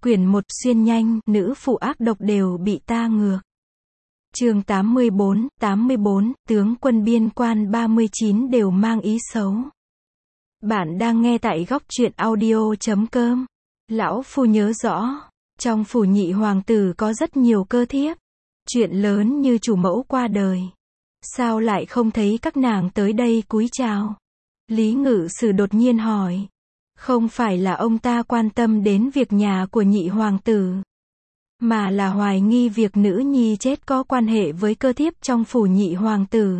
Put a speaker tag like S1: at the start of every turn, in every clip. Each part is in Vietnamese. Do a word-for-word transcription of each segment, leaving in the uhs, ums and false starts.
S1: Quyển một xuyên nhanh, nữ phụ ác độc đều bị ta ngược. Chương tám mươi bốn, tám mươi bốn, tướng quân biên quan ba mươi chín đều mang ý xấu. Bạn đang nghe tại góc truyện audio chấm com. Lão phu nhớ rõ, trong phủ nhị hoàng tử có rất nhiều cơ thiếp. Chuyện lớn như chủ mẫu qua đời. Sao lại không thấy các nàng tới đây cúi chào? Lý Ngự Sử đột nhiên hỏi. Không phải là ông ta quan tâm đến việc nhà của nhị hoàng tử, mà là hoài nghi việc nữ nhi chết có quan hệ với cơ thiếp trong phủ nhị hoàng tử.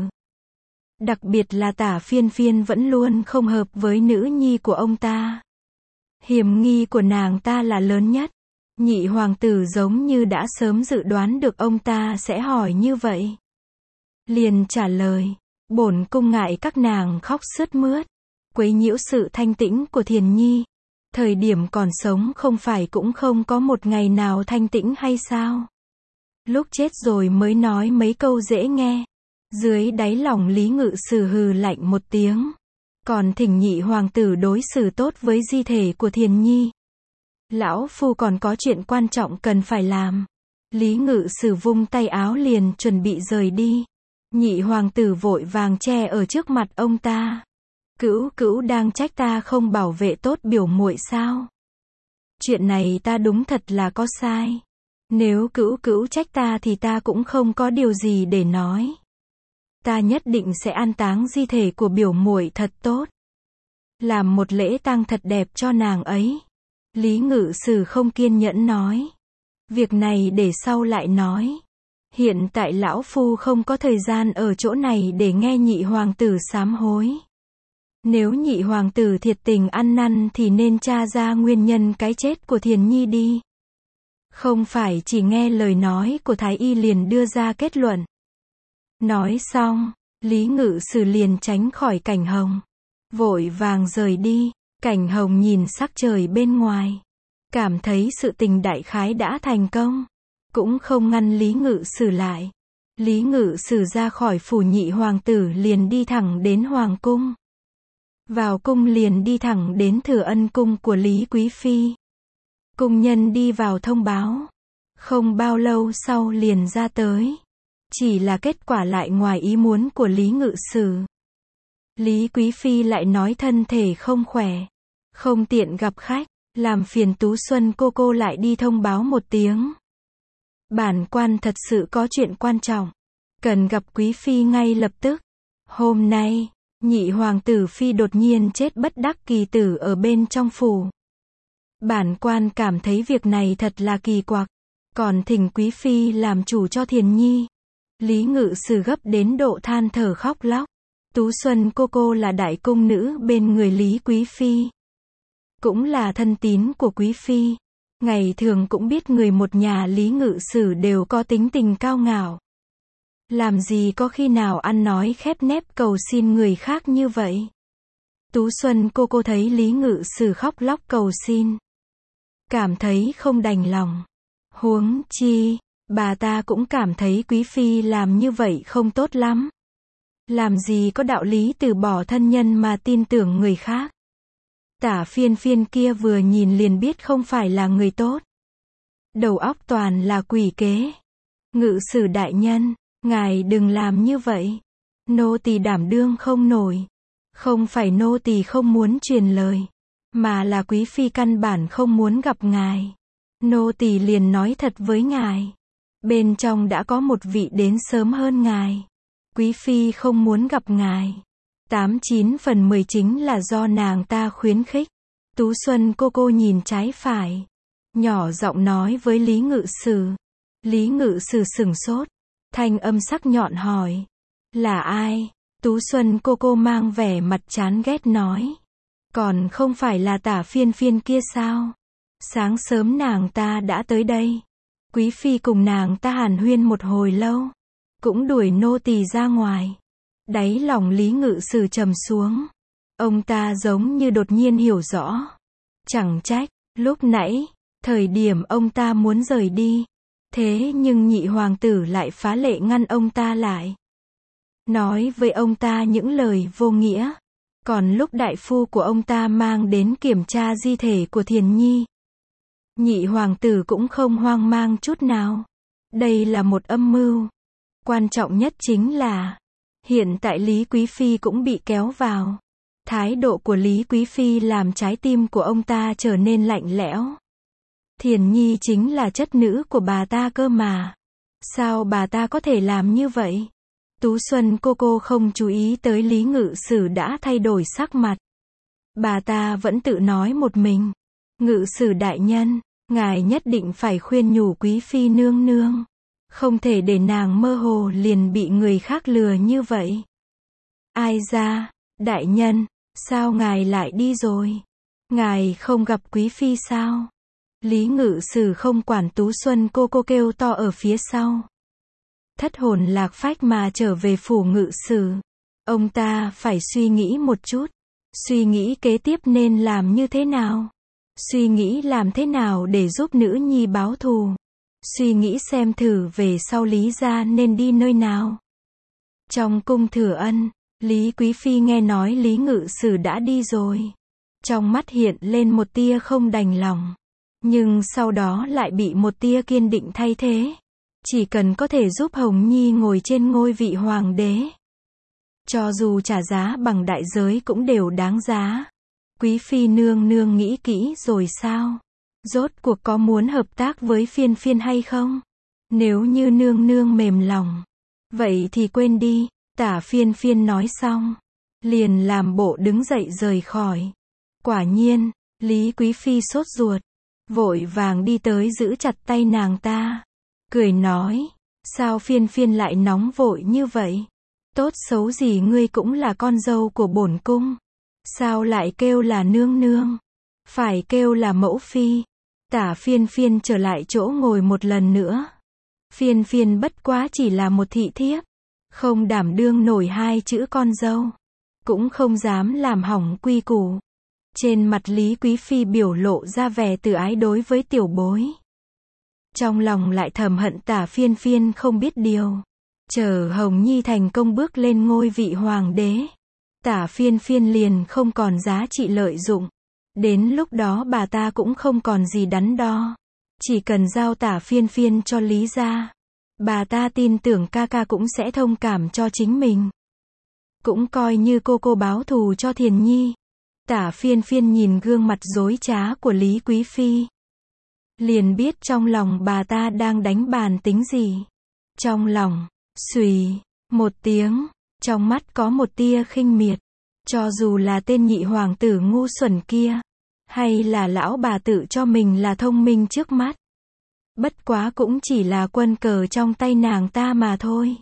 S1: Đặc biệt là Tả Phiên Phiên vẫn luôn không hợp với nữ nhi của ông ta. Hiểm nghi của nàng ta là lớn nhất. Nhị hoàng tử giống như đã sớm dự đoán được ông ta sẽ hỏi như vậy. Liền trả lời, bổn cung ngại các nàng khóc sướt mướt, quấy nhiễu sự thanh tĩnh của Thiền Nhi. Thời điểm còn sống không phải cũng không có một ngày nào thanh tĩnh hay sao? Lúc chết rồi mới nói mấy câu dễ nghe. Dưới đáy lòng Lý Ngự Sử hừ lạnh một tiếng. Còn thỉnh nhị hoàng tử đối xử tốt với di thể của Thiền Nhi. Lão phu còn có chuyện quan trọng cần phải làm. Lý Ngự Sử vung tay áo liền chuẩn bị rời đi. Nhị hoàng tử vội vàng che ở trước mặt ông ta. Cữu cữu đang trách ta không bảo vệ tốt biểu muội sao? Chuyện này ta đúng thật là có sai. Nếu cữu cữu trách ta thì ta cũng không có điều gì để nói. Ta nhất định sẽ an táng di thể của biểu muội thật tốt. Làm một lễ tang thật đẹp cho nàng ấy. Lý Ngự Sử không kiên nhẫn nói. Việc này để sau lại nói. Hiện tại lão phu không có thời gian ở chỗ này để nghe nhị hoàng tử sám hối. Nếu nhị hoàng tử thiệt tình ăn năn thì nên tra ra nguyên nhân cái chết của Thiền Nhi đi. Không phải chỉ nghe lời nói của Thái Y liền đưa ra kết luận. Nói xong, Lý Ngự Sử liền tránh khỏi Cảnh Hồng. Vội vàng rời đi. Cảnh Hồng nhìn sắc trời bên ngoài. Cảm thấy sự tình đại khái đã thành công. Cũng không ngăn Lý Ngự Sử lại. Lý Ngự Sử ra khỏi phủ nhị hoàng tử liền đi thẳng đến hoàng cung. Vào cung liền đi thẳng đến Thừa Ân cung của Lý Quý Phi. Cung nhân đi vào thông báo. Không bao lâu sau liền ra tới. Chỉ là kết quả lại ngoài ý muốn của Lý Ngự Sử. Lý Quý Phi lại nói thân thể không khỏe, không tiện gặp khách, làm phiền Tú Xuân cô cô lại đi thông báo một tiếng. Bản quan thật sự có chuyện quan trọng, cần gặp Quý Phi ngay lập tức. Hôm nay, nhị hoàng tử Phi đột nhiên chết bất đắc kỳ tử ở bên trong phủ. Bản quan cảm thấy việc này thật là kỳ quặc, còn thỉnh Quý Phi làm chủ cho Thiền Nhi. Lý Ngự Sử gấp đến độ than thở khóc lóc. Tú Xuân cô cô là đại cung nữ bên người Lý Quý Phi. Cũng là thân tín của Quý Phi. Ngày thường cũng biết người một nhà Lý Ngự Sử đều có tính tình cao ngạo. Làm gì có khi nào ăn nói khép nép cầu xin người khác như vậy. Tú Xuân cô cô thấy Lý Ngự Sử khóc lóc cầu xin. Cảm thấy không đành lòng. Huống chi, bà ta cũng cảm thấy Quý Phi làm như vậy không tốt lắm. Làm gì có đạo lý từ bỏ thân nhân mà tin tưởng người khác. Tả Phiên Phiên kia vừa nhìn liền biết không phải là người tốt. Đầu óc toàn là quỷ kế. Ngự Sử đại nhân, ngài đừng làm như vậy. Nô tỳ đảm đương không nổi. Không phải nô tỳ không muốn truyền lời, mà là Quý Phi căn bản không muốn gặp ngài. Nô tỳ liền nói thật với ngài. Bên trong đã có một vị đến sớm hơn ngài. Quý Phi không muốn gặp ngài. Tám chín phần mười chính là do nàng ta khuyến khích. Tú Xuân cô cô nhìn trái phải. Nhỏ giọng nói với Lý Ngự Sử. Lý Ngự Sử sửng sốt. Thanh âm sắc nhọn hỏi. Là ai? Tú Xuân cô cô mang vẻ mặt chán ghét nói. Còn không phải là Tả Phiên Phiên kia sao? Sáng sớm nàng ta đã tới đây. Quý Phi cùng nàng ta hàn huyên một hồi lâu. Cũng đuổi nô tỳ ra ngoài. Đáy lòng Lý Ngự Sử trầm xuống. Ông ta giống như đột nhiên hiểu rõ. Chẳng trách, lúc nãy, thời điểm ông ta muốn rời đi. Thế nhưng nhị hoàng tử lại phá lệ ngăn ông ta lại. Nói với ông ta những lời vô nghĩa. Còn lúc đại phu của ông ta mang đến kiểm tra di thể của Thiền Nhi. Nhị hoàng tử cũng không hoang mang chút nào. Đây là một âm mưu. Quan trọng nhất chính là, hiện tại Lý Quý Phi cũng bị kéo vào. Thái độ của Lý Quý Phi làm trái tim của ông ta trở nên lạnh lẽo. Thiền Nhi chính là chất nữ của bà ta cơ mà. Sao bà ta có thể làm như vậy? Tú Xuân cô cô không chú ý tới Lý Ngự Sử đã thay đổi sắc mặt. Bà ta vẫn tự nói một mình. Ngự Sử đại nhân, ngài nhất định phải khuyên nhủ Quý Phi nương nương. Không thể để nàng mơ hồ liền bị người khác lừa như vậy. Ai ra, đại nhân, sao ngài lại đi rồi? Ngài không gặp Quý Phi sao? Lý Ngự Sử không quản Tú Xuân cô cô kêu to ở phía sau. Thất hồn lạc phách mà trở về phủ Ngự Sử. Ông ta phải suy nghĩ một chút. Suy nghĩ kế tiếp nên làm như thế nào? Suy nghĩ làm thế nào để giúp nữ nhi báo thù? Suy nghĩ xem thử về sau Lý gia nên đi nơi nào? Trong cung Thừa Ân, Lý Quý Phi nghe nói Lý Ngự Sử đã đi rồi. Trong mắt hiện lên một tia không đành lòng. Nhưng sau đó lại bị một tia kiên định thay thế. Chỉ cần có thể giúp Hồng Nhi ngồi trên ngôi vị hoàng đế. Cho dù trả giá bằng đại giới cũng đều đáng giá. Quý Phi nương nương nghĩ kỹ rồi sao? Rốt cuộc có muốn hợp tác với Phiên Phiên hay không? Nếu như nương nương mềm lòng, vậy thì quên đi. Tả Phiên Phiên nói xong, liền làm bộ đứng dậy rời khỏi. Quả nhiên, Lý Quý Phi sốt ruột, vội vàng đi tới giữ chặt tay nàng ta, cười nói, sao Phiên Phiên lại nóng vội như vậy? Tốt xấu gì ngươi cũng là con dâu của bổn cung, sao lại kêu là nương nương? Phải kêu là mẫu phi. Tả Phiên Phiên trở lại chỗ ngồi một lần nữa. Phiên Phiên bất quá chỉ là một thị thiếp, không đảm đương nổi hai chữ con dâu, cũng không dám làm hỏng quy củ. Trên mặt Lý Quý Phi biểu lộ ra vẻ từ ái đối với tiểu bối. Trong lòng lại thầm hận Tả Phiên Phiên không biết điều. Chờ Hồng Nhi thành công bước lên ngôi vị hoàng đế, Tả Phiên Phiên liền không còn giá trị lợi dụng. Đến lúc đó bà ta cũng không còn gì đắn đo. Chỉ cần giao Tả Phiên Phiên cho Lý gia, bà ta tin tưởng ca ca cũng sẽ thông cảm cho chính mình. Cũng coi như cô cô báo thù cho Thiền Nhi. Tả Phiên Phiên nhìn gương mặt dối trá của Lý Quý Phi, liền biết trong lòng bà ta đang đánh bàn tính gì. Trong lòng, xùy, một tiếng, trong mắt có một tia khinh miệt. Cho dù là tên nhị hoàng tử ngu xuẩn kia, hay là lão bà tự cho mình là thông minh trước mắt, bất quá cũng chỉ là quân cờ trong tay nàng ta mà thôi.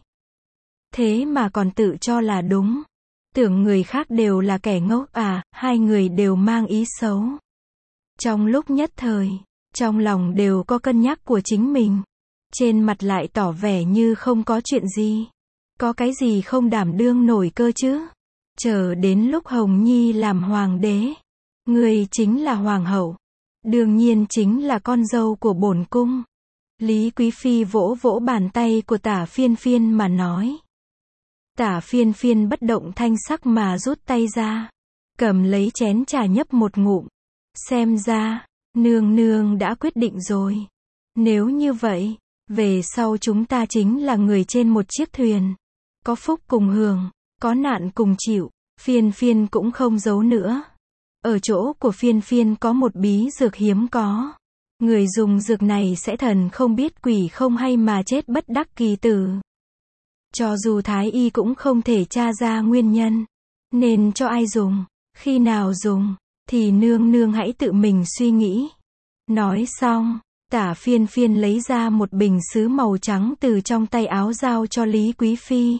S1: Thế mà còn tự cho là đúng. Tưởng người khác đều là kẻ ngốc à, hai người đều mang ý xấu. Trong lúc nhất thời, trong lòng đều có cân nhắc của chính mình. Trên mặt lại tỏ vẻ như không có chuyện gì. Có cái gì không đảm đương nổi cơ chứ? Chờ đến lúc Hồng Nhi làm hoàng đế, người chính là hoàng hậu, đương nhiên chính là con dâu của bổn cung. Lý Quý Phi vỗ vỗ bàn tay của Tả Phiên Phiên mà nói. Tả Phiên Phiên bất động thanh sắc mà rút tay ra, cầm lấy chén trà nhấp một ngụm. Xem ra, nương nương đã quyết định rồi. Nếu như vậy, về sau chúng ta chính là người trên một chiếc thuyền. Có phúc cùng hưởng, có nạn cùng chịu. Phiên Phiên cũng không giấu nữa. Ở chỗ của Phiên Phiên có một bí dược hiếm có. Người dùng dược này sẽ thần không biết quỷ không hay mà chết bất đắc kỳ tử. Cho dù Thái Y cũng không thể tra ra nguyên nhân. Nên cho ai dùng, khi nào dùng, thì nương nương hãy tự mình suy nghĩ. Nói xong, Tả Phiên Phiên lấy ra một bình sứ màu trắng từ trong tay áo giao cho Lý Quý Phi.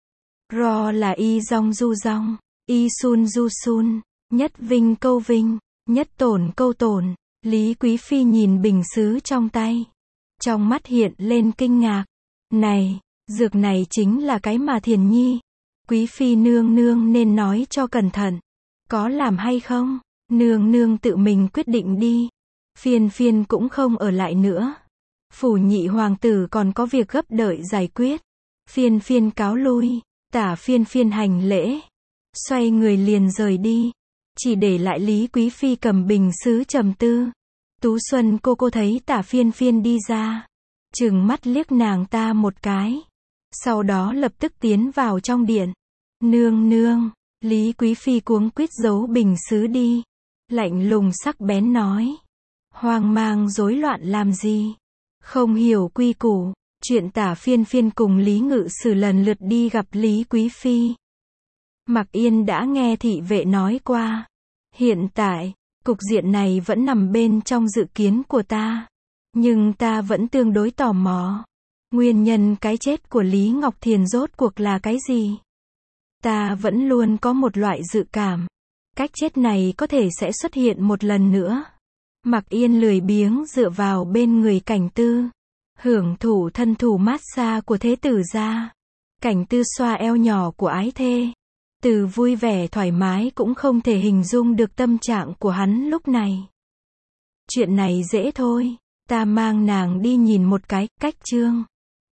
S1: Ro là y dong du dong, y sun du sun, nhất vinh câu vinh, nhất tổn câu tổn. Lý Quý Phi nhìn bình sứ trong tay, trong mắt hiện lên kinh ngạc. Này, dược này chính là cái mà Thiền Nhi, Quý Phi nương nương nên nói cho cẩn thận. Có làm hay không, nương nương tự mình quyết định đi. Phiên Phiên cũng không ở lại nữa. Phủ nhị hoàng tử còn có việc gấp đợi giải quyết. Phiên Phiên cáo lui. Tả Phiên Phiên hành lễ, xoay người liền rời đi, chỉ để lại Lý Quý Phi cầm bình sứ trầm tư. Tú Xuân cô cô thấy Tả Phiên Phiên đi ra, trừng mắt liếc nàng ta một cái, sau đó lập tức tiến vào trong điện. Nương nương, Lý Quý Phi cuống quýt giấu bình sứ đi, lạnh lùng sắc bén nói, hoang mang rối loạn làm gì, không hiểu quy củ. Chuyện Tả Phiên Phiên cùng Lý Ngự Sử lần lượt đi gặp Lý Quý Phi, Mặc Yên đã nghe thị vệ nói qua. Hiện tại, cục diện này vẫn nằm bên trong dự kiến của ta, nhưng ta vẫn tương đối tò mò. Nguyên nhân cái chết của Lý Ngọc Thiền rốt cuộc là cái gì? Ta vẫn luôn có một loại dự cảm, cách chết này có thể sẽ xuất hiện một lần nữa. Mặc Yên lười biếng dựa vào bên người Cảnh Tư, hưởng thụ thân thủ mát xa của thế tử gia. Cảnh Tư xoa eo nhỏ của ái thê, từ vui vẻ thoải mái cũng không thể hình dung được tâm trạng của hắn lúc này. Chuyện này dễ thôi, ta mang nàng đi nhìn một cái, cách chương.